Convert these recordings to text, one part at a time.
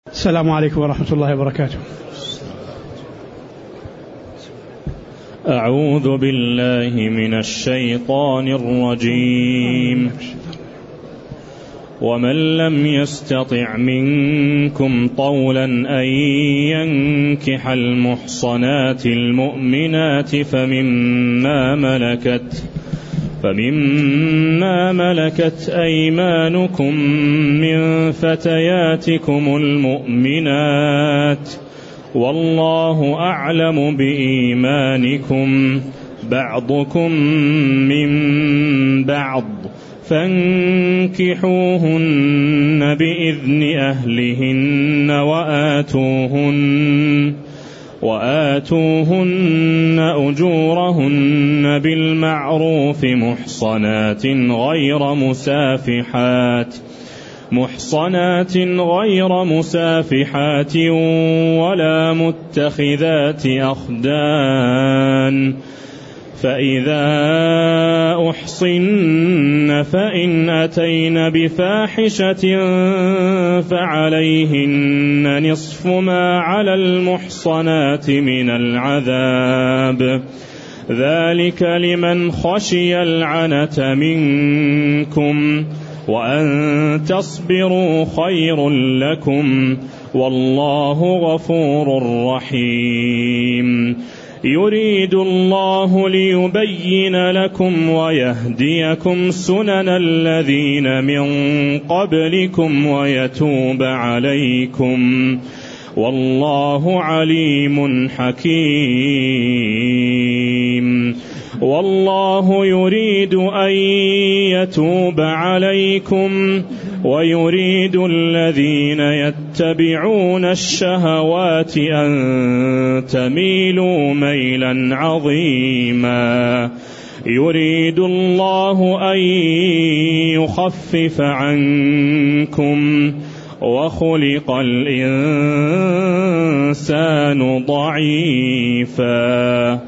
السلام عليكم ورحمة الله وبركاته. أعوذ بالله من الشيطان الرجيم. ومن لم يستطع منكم طولا أن ينكح المحصنات المؤمنات فمما ملكت أيمانكم من فتياتكم المؤمنات، والله أعلم بإيمانكم، بعضكم من بعض، فانكحوهن بإذن أهلهن وآتوهن أجورهن بالمعروف محصنات غير مسافحات ولا متخذات أخدان، فإذا أحصن فإن أتين بفاحشة فعليهن نصف ما على المحصنات من العذاب، ذلك لمن خشي العنة منكم، وأن تصبروا خير لكم، والله غفور رحيم. يريد الله ليبين لكم ويهديكم سنن الذين من قبلكم ويتوب عليكم، والله عليم حكيم. والله يريد أن يتوب عليكم ويريد الذين يتبعون الشهوات أن تميلوا ميلا عظيما. يريد الله أن يخفف عنكم، وخلق الإنسان ضعيفا.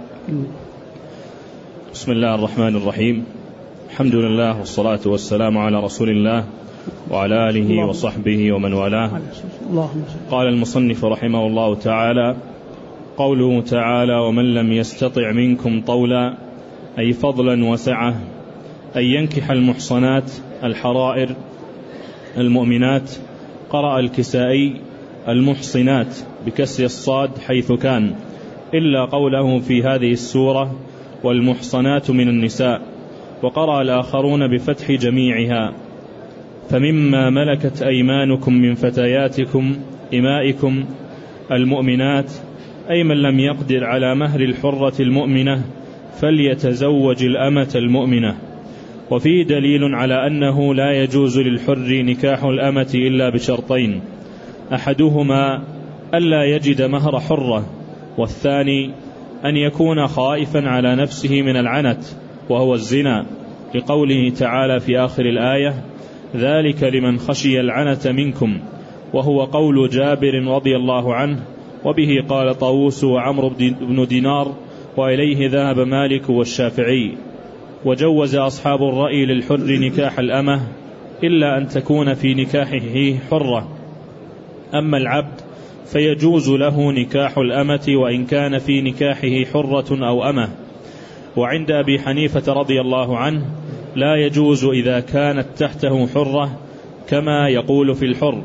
بسم الله الرحمن الرحيم. الحمد لله والصلاة والسلام على رسول الله وعلى آله وصحبه ومن والاه. قال المصنف رحمه الله تعالى: قوله تعالى: ومن لم يستطع منكم طولا، أي فضلا وسعة، أن ينكح المحصنات الحرائر المؤمنات. قرأ الكسائي المحصنات بكسر الصاد حيث كان، إلا قوله في هذه السورة والمحصنات من النساء. وقرأ الآخرون بفتح جميعها: فمما ملكت أيمانكم من فتياتكم إمائكم المؤمنات، أي من لم يقدر على مهر الحرة المؤمنة فليتزوج الأمة المؤمنة. وفيه دليل على أنه لا يجوز للحر نكاح الأمة إلا بشرطين: أحدهما ألا يجد مهر حرة، والثاني أن يكون خائفا على نفسه من العنت وهو الزنا، لقوله تعالى في آخر الآية: ذلك لمن خشي العنة منكم، وهو قول جابر رضي الله عنه. وبه قال طاووس وعمرو بن دينار، وإليه ذهب مالك والشافعي. وجوز أصحاب الرأي للحر نكاح الأمة إلا أن تكون في نكاحه حرة، أما العبد فيجوز له نكاح الأمة وإن كان في نكاحه حرة أو أمة. وعند أبي حنيفة رضي الله عنه لا يجوز إذا كانت تحته حرة، كما يقول في الحر.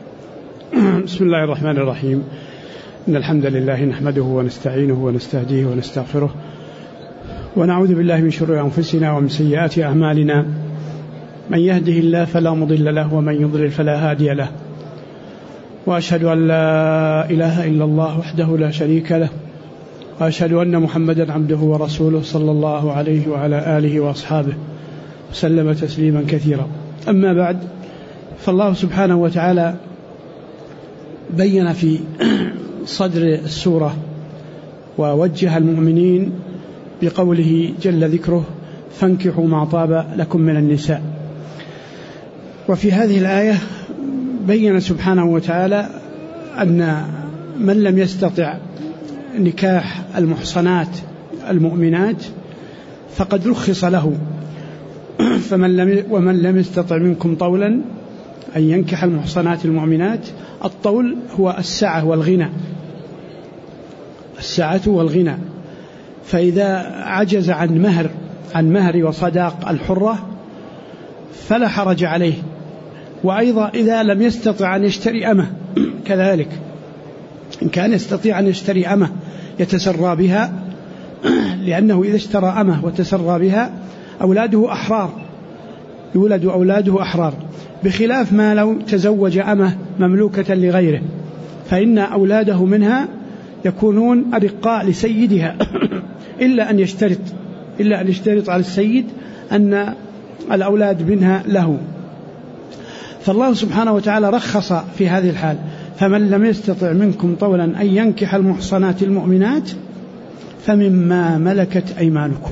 بسم الله الرحمن الرحيم. إن الحمد لله نحمده ونستعينه ونستهديه ونستغفره، ونعوذ بالله من شرور أنفسنا ومن سيئات أعمالنا، من يهده الله فلا مضل له ومن يضلل فلا هادي له، وأشهد أن لا إله إلا الله وحده لا شريك له، وأشهد أن محمدا عبده ورسوله صلى الله عليه وعلى آله وأصحابه وسلم تسليما كثيرا. أما بعد، فالله سبحانه وتعالى بين في صدر السورة ووجه المؤمنين بقوله جل ذكره: فانكحوا ما طاب لكم من النساء. وفي هذه الآية بين سبحانه وتعالى أن من لم يستطع نكاح المحصنات المؤمنات فقد رخص له، ومن لم يستطع منكم طولا أن ينكح المحصنات المؤمنات. الطول هو السعة والغنى، السعة والغنى. فإذا عجز عن مهر وصداق الحرة فلا حرج عليه. وأيضا إذا لم يستطع أن يشتري أمه كذلك، إن كان يستطيع أن يشتري أمه يتسرى بها، لأنه إذا اشترى أمه وتسرى بها أولاده أحرار، يولد أولاده أحرار، بخلاف ما لو تزوج أمه مملوكة لغيره، فإن أولاده منها يكونون أرقاء لسيدها إلا أن يشترط على السيد أن الأولاد منها له. فالله سبحانه وتعالى رخص في هذه الحال: فمن لم يستطع منكم طولا أن ينكح المحصنات المؤمنات فمما ملكت أيمانكم،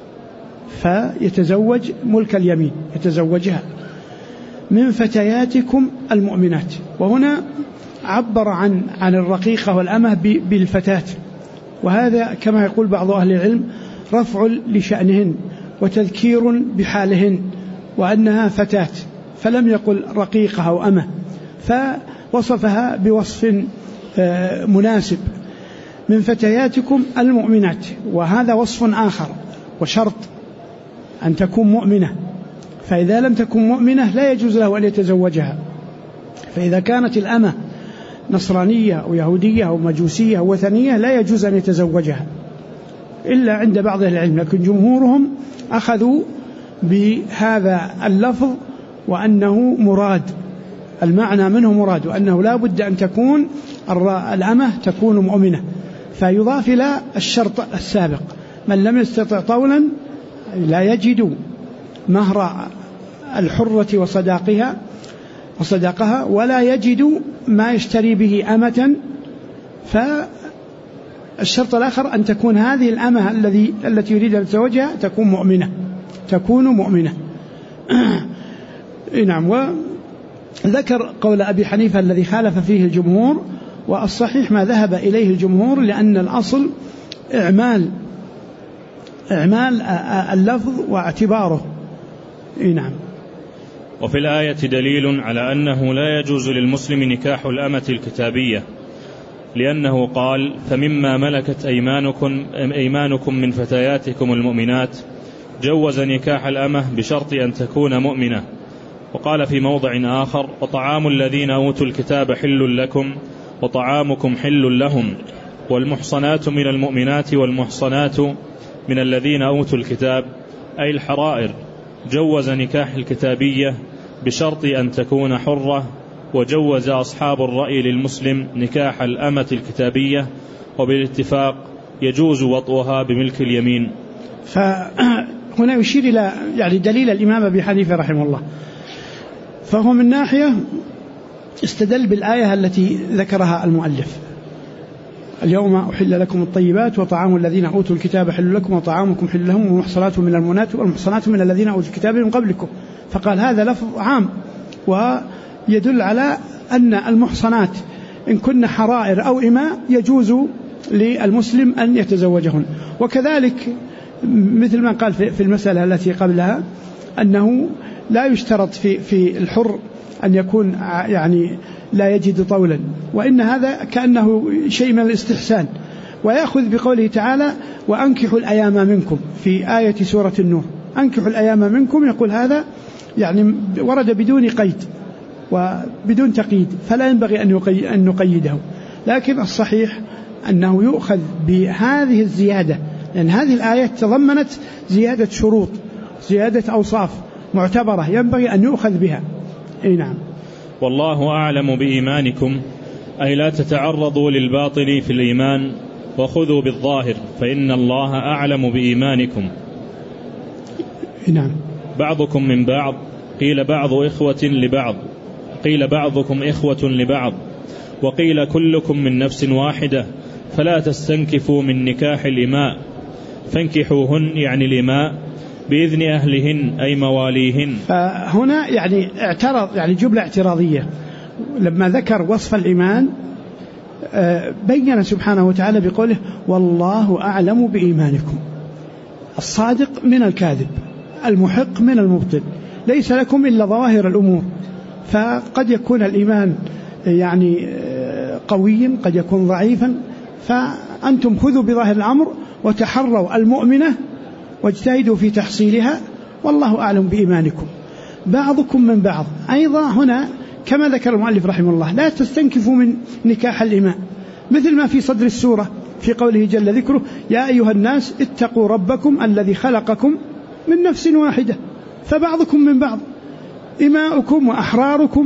فيتزوج ملك اليمين، يتزوجها من فتياتكم المؤمنات. وهنا عبر عن الرقيقة والأمة بالفتاة، وهذا كما يقول بعض أهل العلم رفع لشأنهن وتذكير بحالهن وأنها فتاة، فلم يقل رقيقة أو أمة، فوصفها بوصف مناسب: من فتياتكم المؤمنات. وهذا وصف آخر وشرط أن تكون مؤمنة، فإذا لم تكن مؤمنة لا يجوز له أن يتزوجها. فإذا كانت الأمة نصرانية أو يهودية أو مجوسية أو وثنية لا يجوز أن يتزوجها إلا عند بعض العلم، لكن جمهورهم أخذوا بهذا اللفظ وأنه مراد، المعنى منه مراد، وأنه لا بد أن تكون الأمة تكون مؤمنة. فيضاف إلى الشرط السابق: من لم يستطع طولا لا يجد مهر الحرة وصداقها ولا يجد ما يشتري به أمة. فالشرط الآخر أن تكون هذه الأمة التي يريد أن يتزوجها تكون مؤمنة. نعم. وذكر قول أبي حنيفة الذي خالف فيه الجمهور، والصحيح ما ذهب إليه الجمهور، لأن الأصل إعمال اللفظ واعتباره. نعم. وفي الآية دليل على أنه لا يجوز للمسلم نكاح الأمة الكتابية، لأنه قال: فمما ملكت أيمانكم من فتياتكم المؤمنات، جوز نكاح الأمة بشرط أن تكون مؤمنة. وقال في موضع آخر: وطعام الذين أوتوا الكتاب حل لكم وطعامكم حل لهم، والمحصنات من المؤمنات والمحصنات من الذين أوتوا الكتاب، أي الحرائر. جوز نكاح الكتابية بشرط أن تكون حرة، وجوز أصحاب الرأي للمسلم نكاح الأمة الكتابية، وبالاتفاق يجوز وطئها بملك اليمين. فهنا يشير إلى دليل الإمام أبي حنيفة رحمه الله، فهو من ناحية استدل بالآية التي ذكرها المؤلف: اليوم أحل لكم الطيبات وطعام الذين أوتوا الكتاب حل لكم وطعامكم حل لهم والمحصنات من المؤمنات والمحصنات من الذين أوتوا الكتاب من قبلكم. فقال هذا لفظ عام ويدل على أن المحصنات إن كن حرائر أو إماء يجوز للمسلم أن يتزوجهن. وكذلك مثل ما قال في المسألة التي قبلها أنه لا يشترط في الحر أن يكون لا يجد طولا، وإن هذا كأنه شيء من الاستحسان. ويأخذ بقوله تعالى: وأنكحوا الأيام منكم، في آية سورة النور: أنكحوا الأيام منكم، يقول هذا ورد بدون قيد وبدون تقييد، فلا ينبغي أن نقيده. لكن الصحيح أنه يؤخذ بهذه الزيادة، لأن هذه الآية تضمنت زيادة شروط، زيادة أوصاف معتبرة ينبغي أن يؤخذ بها. نعم. والله أعلم بإيمانكم، أي لا تتعرضوا للباطل في الإيمان وخذوا بالظاهر، فإن الله أعلم بإيمانكم. نعم. بعضكم من بعض، قيل بعض إخوة لبعض، قيل بعضكم إخوة لبعض، وقيل كلكم من نفس واحدة، فلا تستنكفوا من نكاح الإماء، فانكحوهن الإماء بإذن أهلهن أي مواليهن. فهنا اعترض، جملة اعتراضية لما ذكر وصف الإيمان، بين سبحانه وتعالى بقوله: والله أعلم بإيمانكم. الصادق من الكاذب، المحق من المبطل، ليس لكم إلا ظواهر الأمور، فقد يكون الإيمان يعني قويا، قد يكون ضعيفا، فأنتم خذوا بظاهر الأمر وتحروا المؤمنة واجتهدوا في تحصيلها، والله أعلم بإيمانكم. بعضكم من بعض أيضا هنا كما ذكر المؤلف رحمه الله، لا تستنكفوا من نكاح الإماء، مثل ما في صدر السورة في قوله جل ذكره: يا أيها الناس اتقوا ربكم الذي خلقكم من نفس واحدة. فبعضكم من بعض، إماؤكم وأحراركم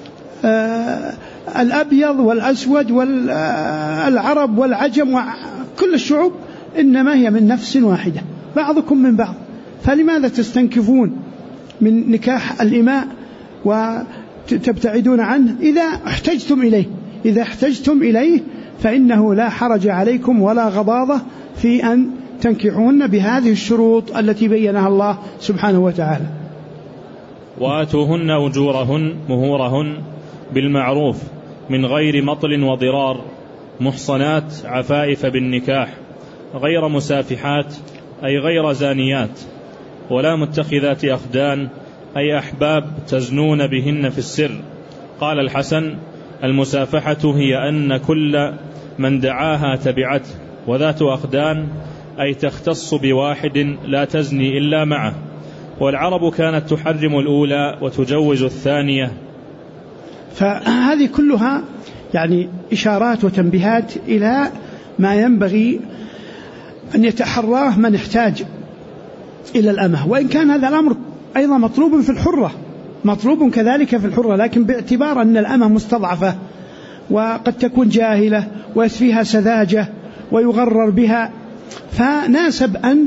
الأبيض والأسود والعرب والعجم وكل الشعوب إنما هي من نفس واحدة، بعضكم من بعض. فلماذا تستنكفون من نكاح الإماء وتبتعدون عنه إذا احتجتم إليه فإنه لا حرج عليكم ولا غضاضة في أن تنكحوهن بهذه الشروط التي بينها الله سبحانه وتعالى. وآتوهن أجورهن مهورهن بالمعروف من غير مطل وضرار، محصنات عفائف بالنكاح، غير مسافحات أي غير زانيات، ولا متخذات أخدان أي أحباب تزنون بهن في السر. قال الحسن: المسافحة هي أن كل من دعاها تبعته، وذات أخدان أي تختص بواحد لا تزني إلا معه. والعرب كانت تحرم الأولى وتجوز الثانية. فهذه كلها يعني إشارات وتنبيهات إلى ما ينبغي أن يتحراه من احتاج إلى الأمة، وإن كان هذا الأمر أيضا مطلوب في الحرة، مطلوب كذلك في الحرة، لكن باعتبار أن الأمة مستضعفة وقد تكون جاهلة وفيها سذاجة ويغرر بها، فناسب أن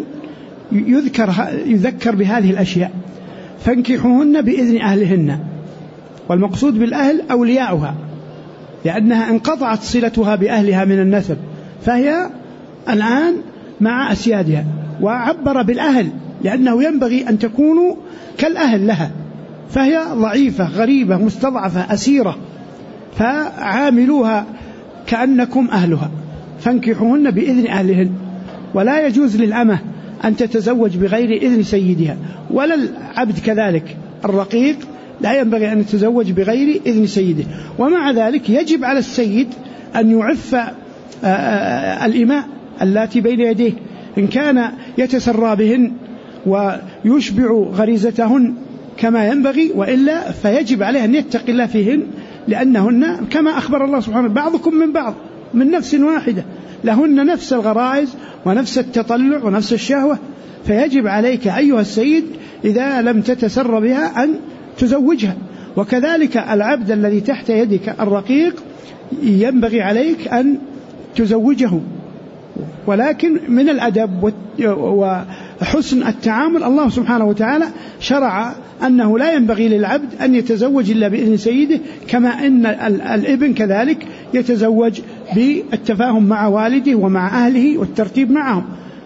يذكر بهذه الأشياء. فانكحوهن بإذن أهلهن، والمقصود بالأهل أولياؤها، لأنها انقطعت صلتها بأهلها من النسب، فهي الآن مع أسيادها. وعبر بالأهل لأنه ينبغي أن تكونوا كالأهل لها، فهي ضعيفة غريبة مستضعفة أسيرة، فعاملوها كأنكم أهلها. فانكحوهن بإذن أهلهن. ولا يجوز للأمة أن تتزوج بغير إذن سيدها، ولا العبد كذلك، الرقيق لا ينبغي أن يتزوج بغير إذن سيده. ومع ذلك يجب على السيد أن يعف الإماء اللاتي بين يديه، إن كان يتسرى بهن ويشبع غريزتهن كما ينبغي، وإلا فيجب عليه أن يتقي الله فيهن، لأنهن كما أخبر الله سبحانه: بعضكم من بعض من نفس واحدة، لهن نفس الغرائز ونفس التطلع ونفس الشهوة. فيجب عليك أيها السيد إذا لم تتسر بها أن تزوجها. وكذلك العبد الذي تحت يدك الرقيق ينبغي عليك أن تزوجه، ولكن من الأدب وحسن التعامل الله سبحانه وتعالى شرع أنه لا ينبغي للعبد أن يتزوج إلا بإذن سيده، كما أن الابن كذلك يتزوج بالتفاهم مع والده ومع أهله والترتيب معهم.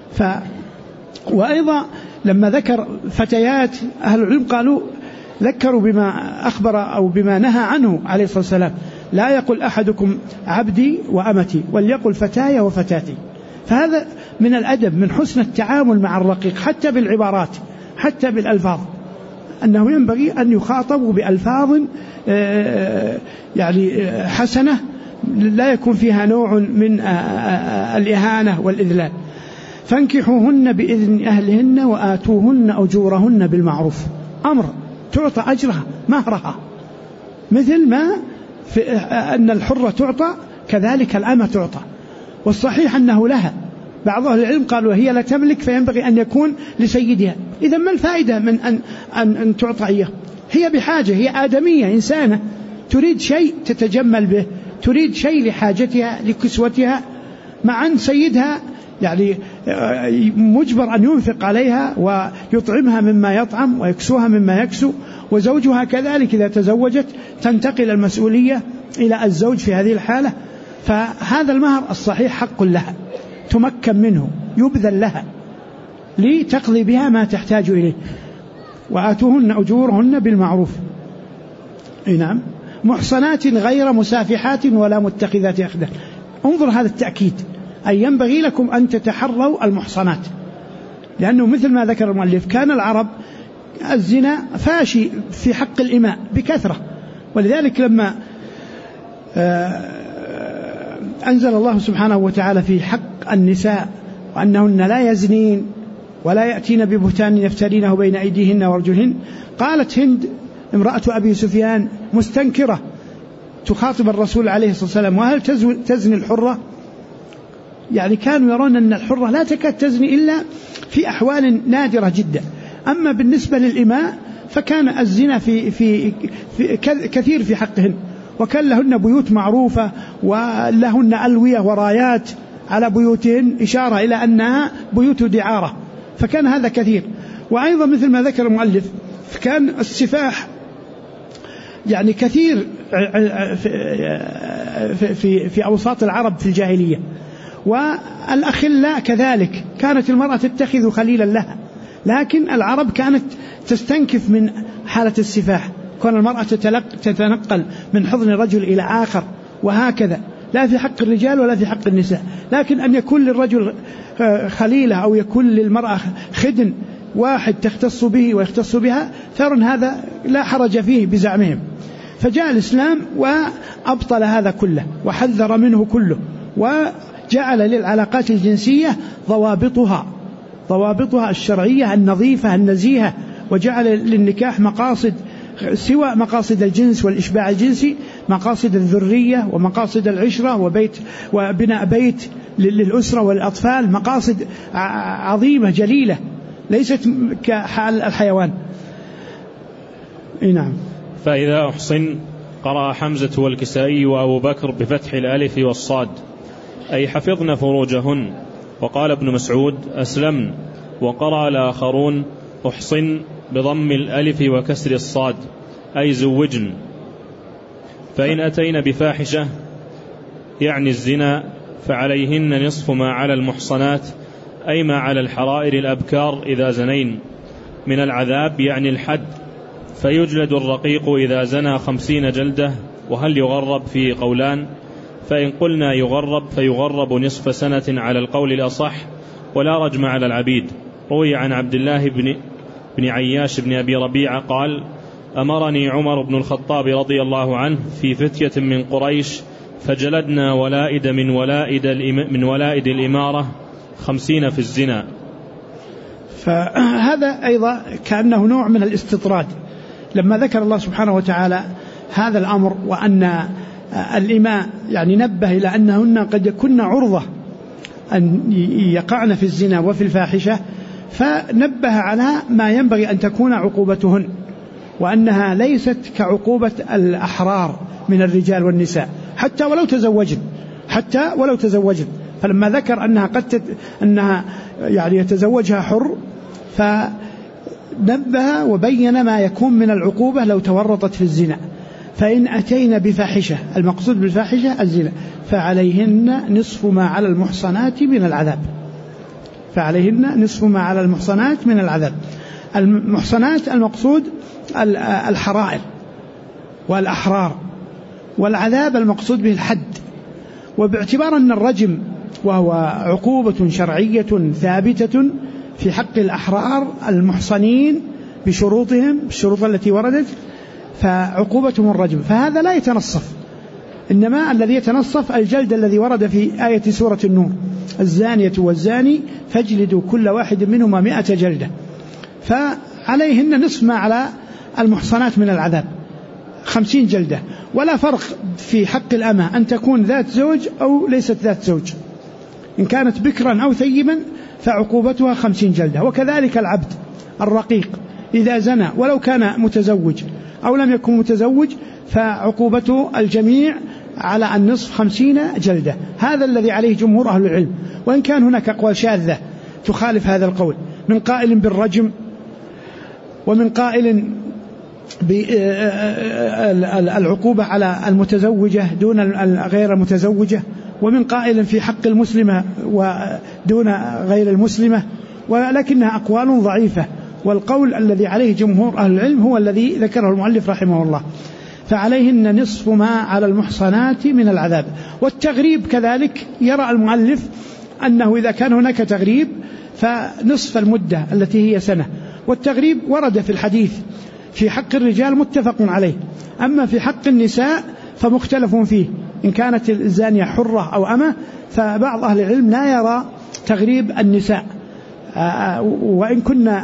وأيضا لما ذكر فتيات، أهل العلم قالوا ذكروا بما أخبر أو بما نهى عنه عليه الصلاة والسلام: لا يقل أحدكم عبدي وأمتي، وليقل فتاي وفتاتي. فهذا من الأدب، من حسن التعامل مع الرقيق، حتى بالعبارات، حتى بالألفاظ، أنه ينبغي أن يخاطبوا بألفاظ يعني حسنة لا يكون فيها نوع من الإهانة والإذلال. فانكحوهن بإذن أهلهن وآتوهن أجورهن بالمعروف، أمر تعطى أجرها مهرها، مثل ما أن الحرة تعطى كذلك الأمة تعطى. والصحيح أنه لها. بعض أهل العلم قالوا هي لا تملك فينبغي أن يكون لسيدها. إذا ما الفائدة من أن تعطى إياه؟ هي بحاجة، هي آدمية إنسانة تريد شيء تتجمل به، تريد شيء لحاجتها لكسوتها، مع أن سيدها يعني مجبر أن ينفق عليها ويطعمها مما يطعم ويكسوها مما يكسو. وزوجها كذلك إذا تزوجت تنتقل المسؤولية إلى الزوج في هذه الحالة. فهذا المهر الصحيح حق لها، تمكن منه، يبذل لها لتقضي بها ما تحتاج إليه. وآتوهن أجورهن بالمعروف. نعم. محصنات غير مسافحات ولا متخذات أخدان. انظر هذا التأكيد، أي ينبغي لكم أن تتحروا المحصنات، لأنه مثل ما ذكر المؤلف كان العرب الزنا فاشي في حق الإماء بكثرة، ولذلك لما أنزل الله سبحانه وتعالى في حق النساء وأنهن لا يزنين ولا يأتين ببهتان يفترينه بين أيديهن وارجلهن، قالت هند امرأة أبي سفيان مستنكرة تخاطب الرسول عليه الصلاة والسلام: وهل تزني الحرة؟ يعني كانوا يرون أن الحرة لا تكاد تزني إلا في أحوال نادرة جدا. أما بالنسبة للإماء فكان الزنا في كثير في حقهن، وكان لهن بيوت معروفة ولهن ألوية ورايات على بيوتهن إشارة إلى أنها بيوت دعارة، فكان هذا كثير. وأيضا مثل ما ذكر المؤلف كان السفاح يعني كثير في أوساط العرب في الجاهلية، والأخلاء كذلك كانت المرأة تتخذ خليلا لها، لكن العرب كانت تستنكف من حالة السفاح، كون المرأة تتنقل من حضن رجل إلى آخر وهكذا، لا في حق الرجال ولا في حق النساء. لكن أن يكون للرجل خليلة أو يكون للمرأة خدن واحد تختص به ويختص بها ثار، هذا لا حرج فيه بزعمهم. فجاء الإسلام وأبطل هذا كله وحذر منه كله، وجعل للعلاقات الجنسية ضوابطها الشرعية النظيفة النزيهة، وجعل للنكاح مقاصد سوى مقاصد الجنس والإشباع الجنسي، مقاصد الذرية ومقاصد العشرة وبناء بيت للأسرة والأطفال، مقاصد عظيمة جليلة ليست كحال الحيوان. نعم. فإذا أحصن قرأ حمزة والكسائي وأبو بكر بفتح الألف والصاد، أي حفظن فروجهن. وقال ابن مسعود أسلمن، وقرأ الآخرون أحصن بضم الألف وكسر الصاد، أي زوجن. فإن أتين بفاحشة يعني الزنا فعليهن نصف ما على المحصنات، أي ما على الحرائر الأبكار إذا زنين من العذاب يعني الحد، فيجلد الرقيق إذا زنى 50 جلدة. وهل يغرب؟ فيه قولان، فإن قلنا يغرب فيغرب نصف سنة على القول الأصح، ولا رجم على العبيد. روي عن عبد الله بن عياش بن أبي ربيعة قال: أمرني عمر بن الخطاب رضي الله عنه في فتية من قريش فجلدنا ولائد من ولائد الإمارة 50 في الزنا. فهذا أيضا كأنه نوع من الاستطراد، لما ذكر الله سبحانه وتعالى هذا الأمر وأن الإماء يعني نبه إلى أنهن قد يكون عرضة أن يقعن في الزنا وفي الفاحشة، فنبه على ما ينبغي أن تكون عقوبتهن، وأنها ليست كعقوبة الأحرار من الرجال والنساء حتى ولو تزوجن. فلما ذكر أنها يعني يتزوجها حر، فنبه وبين ما يكون من العقوبة لو تورطت في الزنا. فإن أتينا بفاحشة، المقصود بالفاحشة الزنا، فعليهن نصف ما على المحصنات من العذاب. المحصنات المقصود الحرائر والأحرار، والعذاب المقصود به الحد. وباعتبار أن الرجم وهو عقوبة شرعية ثابتة في حق الأحرار المحصنين بشروطهم بالشروط التي وردت، فعقوبتهم الرجم، فهذا لا يتنصف، إنما الذي يتنصف الجلد الذي ورد في آية سورة النور: الزانية والزاني فاجلدوا كل واحد منهما 100 جلدة. فعليهن نصف ما على المحصنات من العذاب 50 جلدة. ولا فرق في حق الأمة أن تكون ذات زوج أو ليست ذات زوج، إن كانت بكرا أو ثيبا فعقوبتها 50 جلدة. وكذلك العبد الرقيق إذا زنى ولو كان متزوج أو لم يكن متزوج فعقوبته الجميع على النصف 50 جلدة. هذا الذي عليه جمهور أهل العلم، وإن كان هناك أقوال شاذة تخالف هذا القول، من قائل بالرجم، ومن قائل بالعقوبة على المتزوجة دون غير المتزوجة، ومن قائل في حق المسلمة ودون غير المسلمة، ولكنها أقوال ضعيفة. والقول الذي عليه جمهور أهل العلم هو الذي ذكره المؤلف رحمه الله: فعليهن نصف ما على المحصنات من العذاب. والتغريب كذلك يرى المؤلف أنه إذا كان هناك تغريب فنصف المدة التي هي سنة. والتغريب ورد في الحديث في حق الرجال متفق عليه أما في حق النساء فمختلف فيه، إن كانت الزانية حرة أو أمة، فبعض أهل العلم لا يرى تغريب النساء وإن كنا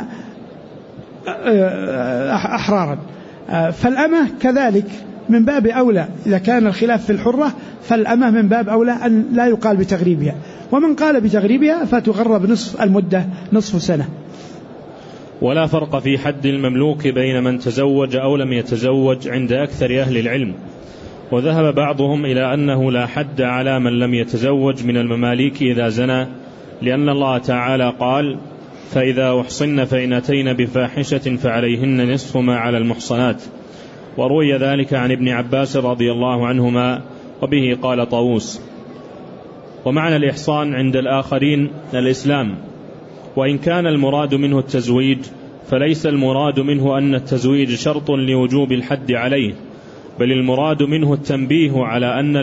أحرارا، فالأمة كذلك من باب أولى، إذا كان الخلاف في الحرة فالأمة من باب أولى أن لا يقال بتغريبها، ومن قال بتغريبها فتغرب نصف المدة، نصف سنة. ولا فرق في حد المملوك بين من تزوج أو لم يتزوج عند أكثر أهل العلم، وذهب بعضهم إلى أنه لا حد على من لم يتزوج من المماليك إذا زنى، لأن الله تعالى قال: فإذا أحصن فإن أتين بفاحشة فعليهن نصف ما على المحصنات. وروي ذلك عن ابن عباس رضي الله عنهما، وبه قال طاووس. ومعنى الإحصان عند الآخرين الإسلام، وإن كان المراد منه التزويج فليس المراد منه أن التزويج شرط لوجوب الحد عليه، بل المراد منه التنبيه على أن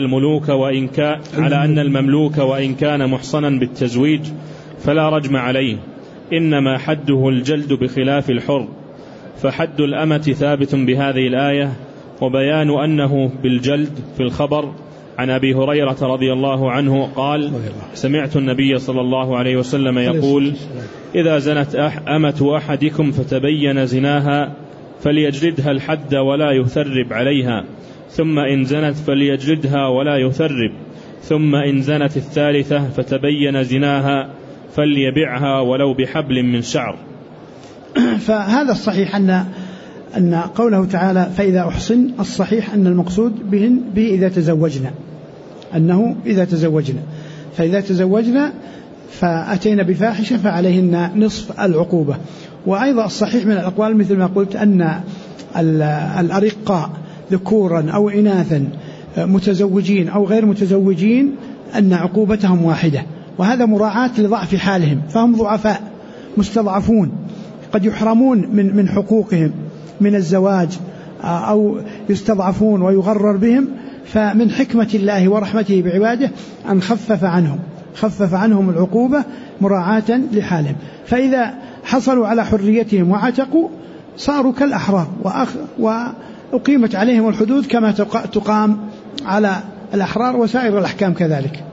المملوك وإن كان محصنا بالتزويج فلا رجم عليه، إنما حده الجلد بخلاف الحر، فحد الأمة ثابت بهذه الآية، وبيان أنه بالجلد في الخبر عن أبي هريرة رضي الله عنه قال: سمعت النبي صلى الله عليه وسلم يقول: إذا زنت أمة أحدكم فتبين زناها فليجلدها الحد ولا يثرب عليها، ثم إن زنت فليجلدها ولا يثرب، ثم إن زنت الثالثة فتبين زناها فليبعها ولو بحبل من شعر. فهذا الصحيح أن قوله تعالى فإذا أحصن، الصحيح أن المقصود به إذا تزوجنا، أنه إذا تزوجنا، فإذا تزوجنا فأتينا بفاحشة فعليهن نصف العقوبة. وأيضا الصحيح من الأقوال مثل ما قلت أن الأرقاء ذكورا أو إناثا متزوجين أو غير متزوجين أن عقوبتهم واحدة، وهذا مراعاة لضعف حالهم، فهم ضعفاء مستضعفون قد يحرمون من حقوقهم من الزواج أو يستضعفون ويغرر بهم، فمن حكمة الله ورحمته بعباده أن خفف عنهم العقوبة مراعاة لحالهم، فإذا حصلوا على حريتهم وعتقوا صاروا كالأحرار، وأقيمت عليهم الحدود كما تقام على الأحرار، وسائر الأحكام كذلك.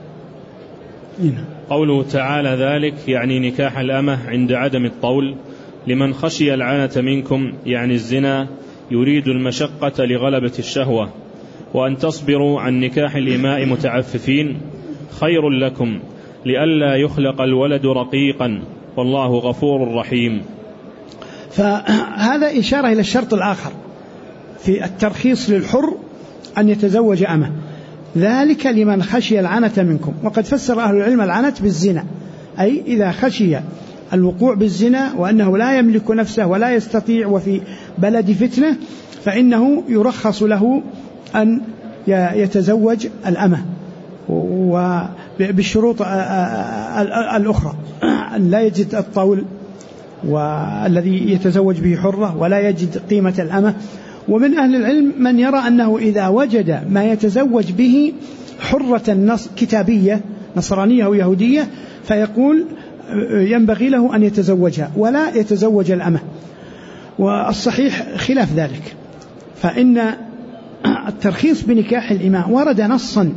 قوله تعالى ذلك يعني نكاح الأمة عند عدم الطول، لمن خشي العنة منكم يعني الزنا، يريد المشقة لغلبة الشهوة، وأن تصبروا عن نكاح الإماء متعففين خير لكم لئلا يخلق الولد رقيقا والله غفور رحيم. فهذا إشارة إلى الشرط الآخر في الترخيص للحر أن يتزوج أمة، ذلك لمن خشي العنة منكم. وقد فسر أهل العلم العنة بالزنا، أي إذا خشي الوقوع بالزنا وأنه لا يملك نفسه ولا يستطيع وفي بلد فتنة، فإنه يرخص له أن يتزوج الأمة، وبالشروط الأخرى، أن لا يجد الطول والذي يتزوج به حرة، ولا يجد قيمة الأمة. ومن أهل العلم من يرى أنه إذا وجد ما يتزوج به حرة كتابية نصرانية أو يهودية فيقول ينبغي له أن يتزوجها ولا يتزوج الأمة، والصحيح خلاف ذلك، فإن الترخيص بنكاح الإماء ورد نصا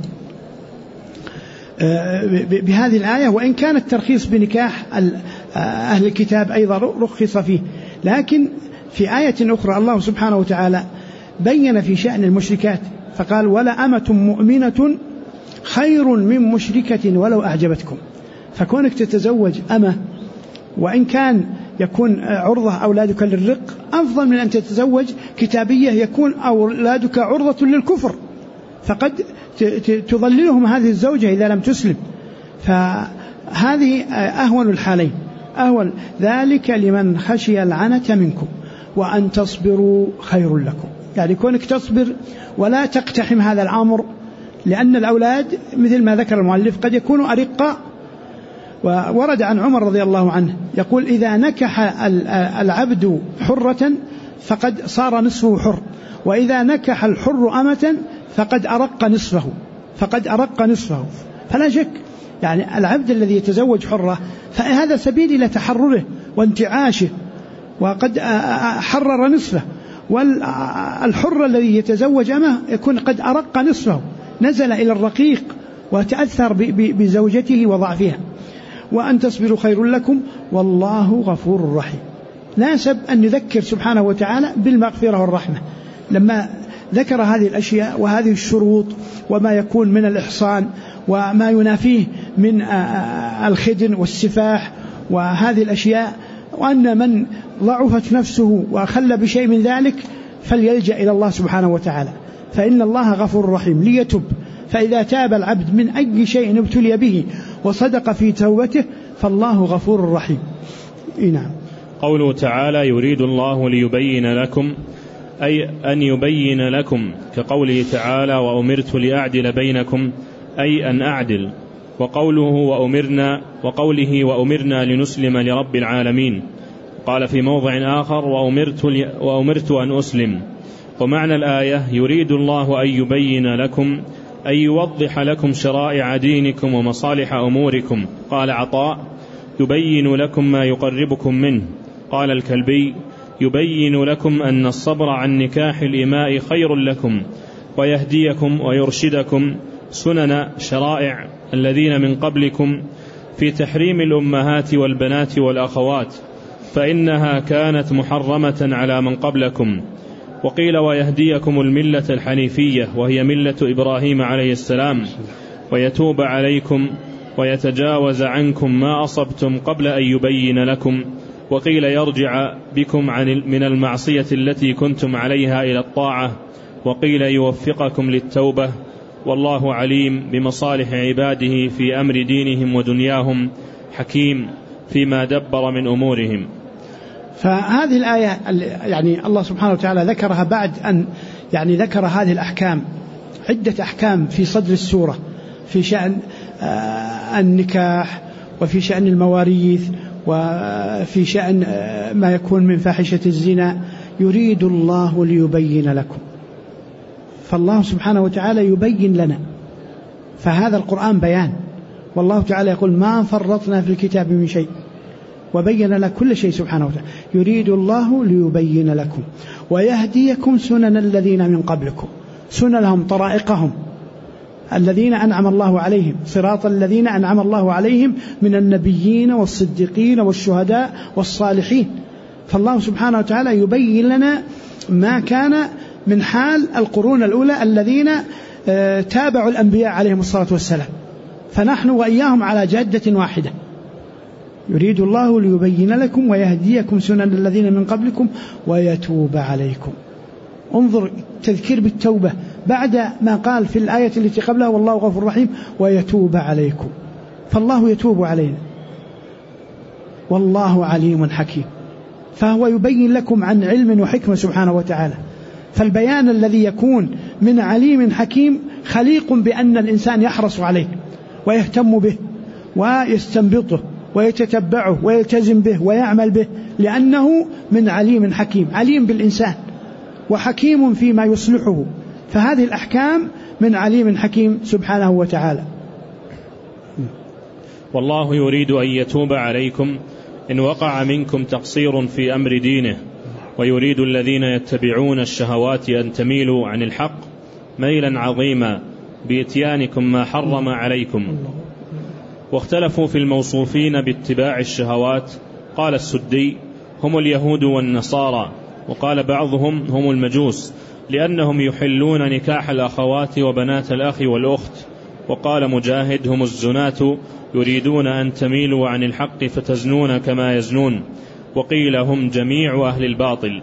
بهذه الآية، وإن كان الترخيص بنكاح أهل الكتاب أيضا رخص فيه، لكن في آية أخرى الله سبحانه وتعالى بين في شأن المشركات فقال: ولا أمة مؤمنة خير من مشركة ولو أعجبتكم. فكونك تتزوج أمة وإن كان يكون عرضة أولادك للرق أفضل من أن تتزوج كتابية يكون أولادك عرضة للكفر، فقد تضللهم هذه الزوجة إذا لم تسلم، فهذه أهون الحالين، أهون ذلك لمن خشي العنة منكم وأن تصبروا خير لكم. يعني كونك تصبر ولا تقتحم هذا الأمر، لأن الأولاد مثل ما ذكر المؤلف قد يكونوا أرقاء. وورد عن عمر رضي الله عنه يقول: إذا نكح العبد حرة فقد صار نصفه حر، وإذا نكح الحر أمة فقد أرق نصفه. فلا شك يعني العبد الذي يتزوج حرة فهذا سبيل إلى تحرره وانتعاشه، وقد حرر نصفه. والحر الذي يتزوج أمه يكون قد أرق نصفه، نزل إلى الرقيق وتأثر بزوجته وضعفها. وأن تصبروا خير لكم والله غفور رحيم. ناسب أن نذكر سبحانه وتعالى بالمغفرة والرحمة لما ذكر هذه الأشياء وهذه الشروط وما يكون من الإحصان وما ينافيه من الخدن والسفاح وهذه الأشياء، وأن من ضعفت نفسه وأخل بشيء من ذلك فليلجأ إلى الله سبحانه وتعالى، فإن الله غفور رحيم ليتب. فإذا تاب العبد من أي شيء ابتلي به وصدق في توبته فالله غفور رحيم. نعم. قوله تعالى يريد الله ليبين لكم، أي أن يبين لكم، كقوله تعالى وأمرت لأعدل بينكم، أي أن أعدل. وقوله وأمرنا لنسلم لرب العالمين. قال في موضع آخر وأمرت أن أسلم. ومعنى الآية يريد الله أن يبين لكم، أن يوضح لكم شرائع دينكم ومصالح أموركم. قال عطاء يبين لكم ما يقربكم منه. قال الكلبي يبين لكم أن الصبر عن نكاح الإماء خير لكم، ويهديكم ويرشدكم سنن شرائع الذين من قبلكم في تحريم الأمهات والبنات والأخوات، فإنها كانت محرمة على من قبلكم. وقيل ويهديكم الملة الحنيفية وهي ملة إبراهيم عليه السلام، ويتوب عليكم ويتجاوز عنكم ما أصبتم قبل أن يبين لكم. وقيل يرجع بكم من المعصية التي كنتم عليها إلى الطاعة. وقيل يوفقكم للتوبة، والله عليم بمصالح عباده في أمر دينهم ودنياهم، حكيم فيما دبر من أمورهم. فهذه الآية يعني الله سبحانه وتعالى ذكرها بعد أن يعني ذكر هذه الأحكام، عدة أحكام في صدر السورة في شأن النكاح وفي شأن المواريث وفي شأن ما يكون من فاحشة الزنا. يريد الله ليبين لكم، فالله سبحانه وتعالى يبين لنا، فهذا القرآن بيان. والله تعالى يقول ما فرطنا في الكتاب من شيء، وبين لنا كل شيء سبحانه وتعالى. يريد الله ليبين لكم ويهديكم سنن الذين من قبلكم، سننهم طرائقهم الذين أنعم الله عليهم، صراط الذين أنعم الله عليهم من النبيين والصديقين والشهداء والصالحين. فالله سبحانه وتعالى يبين لنا ما كان من حال القرون الأولى الذين تابعوا الأنبياء عليهم الصلاة والسلام، فنحن وإياهم على جادة واحدة. يريد الله ليبين لكم ويهديكم سنن الذين من قبلكم ويتوب عليكم. انظر تذكير بالتوبة بعد ما قال في الآية التي قبلها والله غفور رحيم ويتوب عليكم، فالله يتوب علينا والله عليم حكيم. فهو يبين لكم عن علم وحكمة سبحانه وتعالى. فالبيان الذي يكون من عليم حكيم خليق بأن الإنسان يحرص عليه ويهتم به ويستنبطه ويتتبعه ويلتزم به ويعمل به، لأنه من عليم حكيم، عليم بالإنسان وحكيم فيما يصلحه. فهذه الأحكام من عليم حكيم سبحانه وتعالى. والله يريد أن يتوب عليكم إن وقع منكم تقصير في أمر دينه، ويريد الذين يتبعون الشهوات أن تميلوا عن الحق ميلا عظيما بإتيانكم ما حرم عليكم. واختلفوا في الموصوفين باتباع الشهوات. قال السدي هم اليهود والنصارى، وقال بعضهم هم المجوس لأنهم يحلون نكاح الأخوات وبنات الأخ والأخت. وقال مجاهد هم الزناة يريدون أن تميلوا عن الحق فتزنون كما يزنون. وقيل هم جميع أهل الباطل.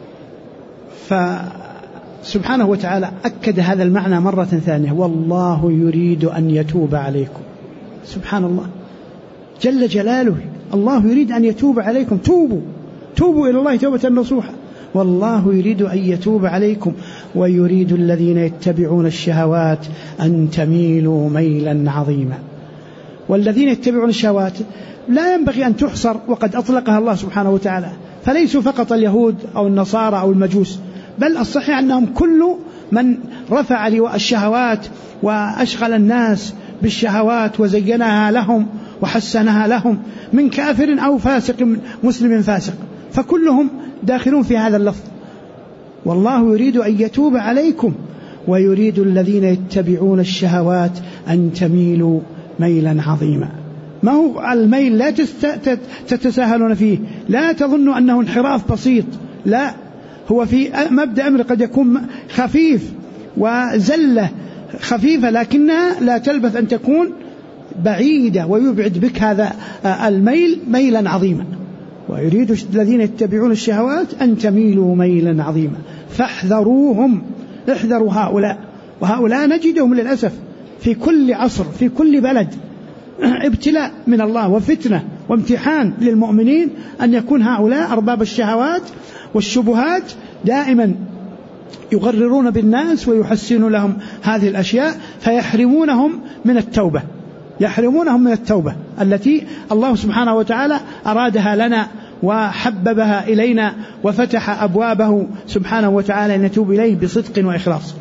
فسبحانه وتعالى أكد هذا المعنى مرة ثانية، والله يريد أن يتوب عليكم. سبحان الله جل جلاله، الله يريد أن يتوب عليكم. توبوا إلى الله توبة نصوحا. والله يريد أن يتوب عليكم ويريد الذين يتبعون الشهوات أن تميلوا ميلا عظيما. والذين يتبعون الشهوات لا ينبغي أن تحصر، وقد أطلقها الله سبحانه وتعالى، فليسوا فقط اليهود أو النصارى أو المجوس، بل الصحيح أنهم كل من رفع لواء الشهوات وأشغل الناس بالشهوات وزينها لهم وحسنها لهم من كافر أو فاسق مسلم فاسق، فكلهم داخلون في هذا اللفظ. والله يريد أن يتوب عليكم ويريد الذين يتبعون الشهوات أن تميلوا ميلا عظيما. ما هو الميل لا تتساهلون فيه، لا تظنوا أنه انحراف بسيط، لا، هو في مبدأ أمر قد يكون خفيف وزلة خفيفة لكنها لا تلبث أن تكون بعيدة ويبعد بك هذا الميل ميلا عظيما. ويريد الذين يتبعون الشهوات أن تميلوا ميلا عظيما فاحذروهم، احذروا هؤلاء. وهؤلاء نجدهم للأسف في كل عصر في كل بلد، ابتلاء من الله وفتنة وامتحان للمؤمنين أن يكون هؤلاء أرباب الشهوات والشبهات دائما يغررون بالناس ويحسنون لهم هذه الأشياء فيحرمونهم من التوبة، يحرمونهم من التوبة التي الله سبحانه وتعالى أرادها لنا وحببها إلينا وفتح أبوابه سبحانه وتعالى أن نتوب إليه بصدق وإخلاص.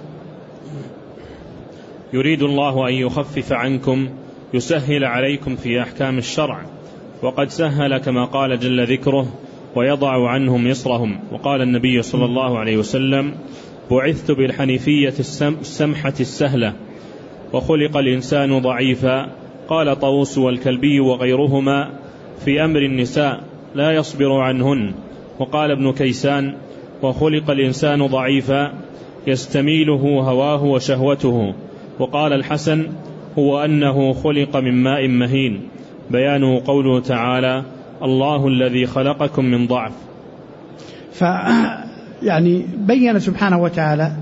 يريد الله أن يخفف عنكم يسهل عليكم في أحكام الشرع، وقد سهل كما قال جل ذكره ويضع عنهم يسرهم. وقال النبي صلى الله عليه وسلم: بعثت بالحنيفية السمحة السهلة وخلق الإنسان ضعيفا. قال طاووس والكلبي وغيرهما في أمر النساء لا يصبر عنهن. وقال ابن كيسان: وخلق الإنسان ضعيفا يستميله هواه وشهوته. وقال الحسن: هو أنه خلق من ماء مهين. بيانه قوله تعالى: الله الذي خلقكم من ضعف. يعني بين سبحانه وتعالى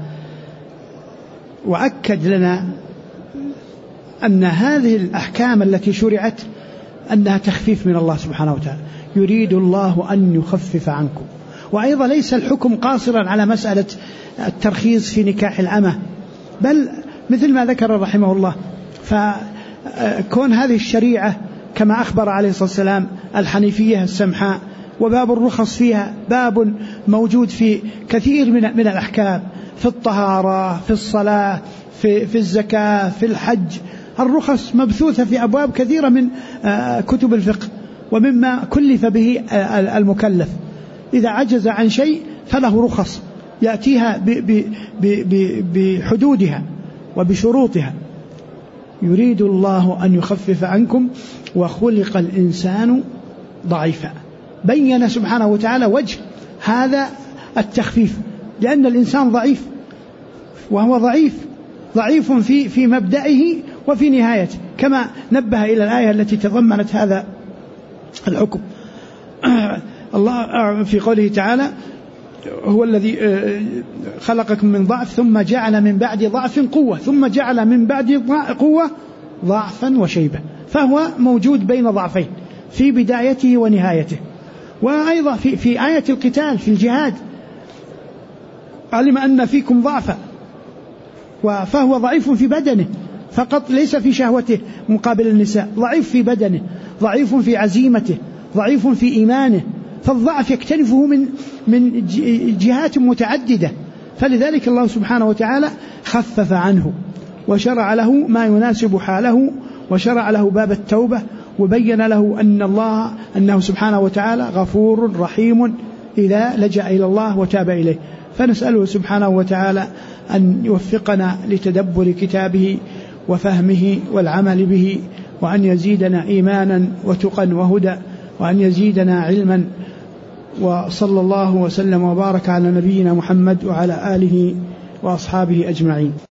وأكد لنا أن هذه الأحكام التي شرعت أنها تخفيف من الله سبحانه وتعالى. يريد الله أن يخفف عنكم. وأيضا ليس الحكم قاصرا على مسألة الترخيص في نكاح الأمة، بل مثل ما ذكر رحمه الله، فكون هذه الشريعة كما أخبر عليه الصلاة والسلام الحنيفية السمحاء، وباب الرخص فيها باب موجود في كثير من الأحكام، في الطهارة، في الصلاة، في الزكاة، في الحج. الرخص مبثوثة في أبواب كثيرة من كتب الفقه، ومما كلف به المكلف إذا عجز عن شيء فله رخص يأتيها بحدودها وبشروطها. يريد الله أن يخفف عنكم وخلق الإنسان ضعيفا. بين سبحانه وتعالى وجه هذا التخفيف، لأن الإنسان ضعيف، وهو ضعيف في مبدئه وفي نهايته، كما نبه إلى الآية التي تضمنت هذا الحكم. الله في قوله تعالى: هو الذي خلقكم من ضعف ثم جعل من بعد ضعف قوة ثم جعل من بعد قوة ضعفا وشيبة. فهو موجود بين ضعفين في بدايته ونهايته. وأيضا في آية القتال في الجهاد: علم أن فيكم ضعفا، فهو ضعيف في بدنه فقط ليس في شهوته مقابل النساء، ضعيف في بدنه، ضعيف في عزيمته، ضعيف في إيمانه. فالضعف يكتنفه من جهات متعددة، فلذلك الله سبحانه وتعالى خفف عنه وشرع له ما يناسب حاله، وشرع له باب التوبة، وبين له أنه سبحانه وتعالى غفور رحيم إذا لجأ إلى الله وتاب إليه. فنسأله سبحانه وتعالى أن يوفقنا لتدبر كتابه وفهمه والعمل به، وأن يزيدنا إيمانا وتقا وهدى، وأن يزيدنا علما. وصلى الله وسلم وبارك على نبينا محمد وعلى آله وأصحابه أجمعين.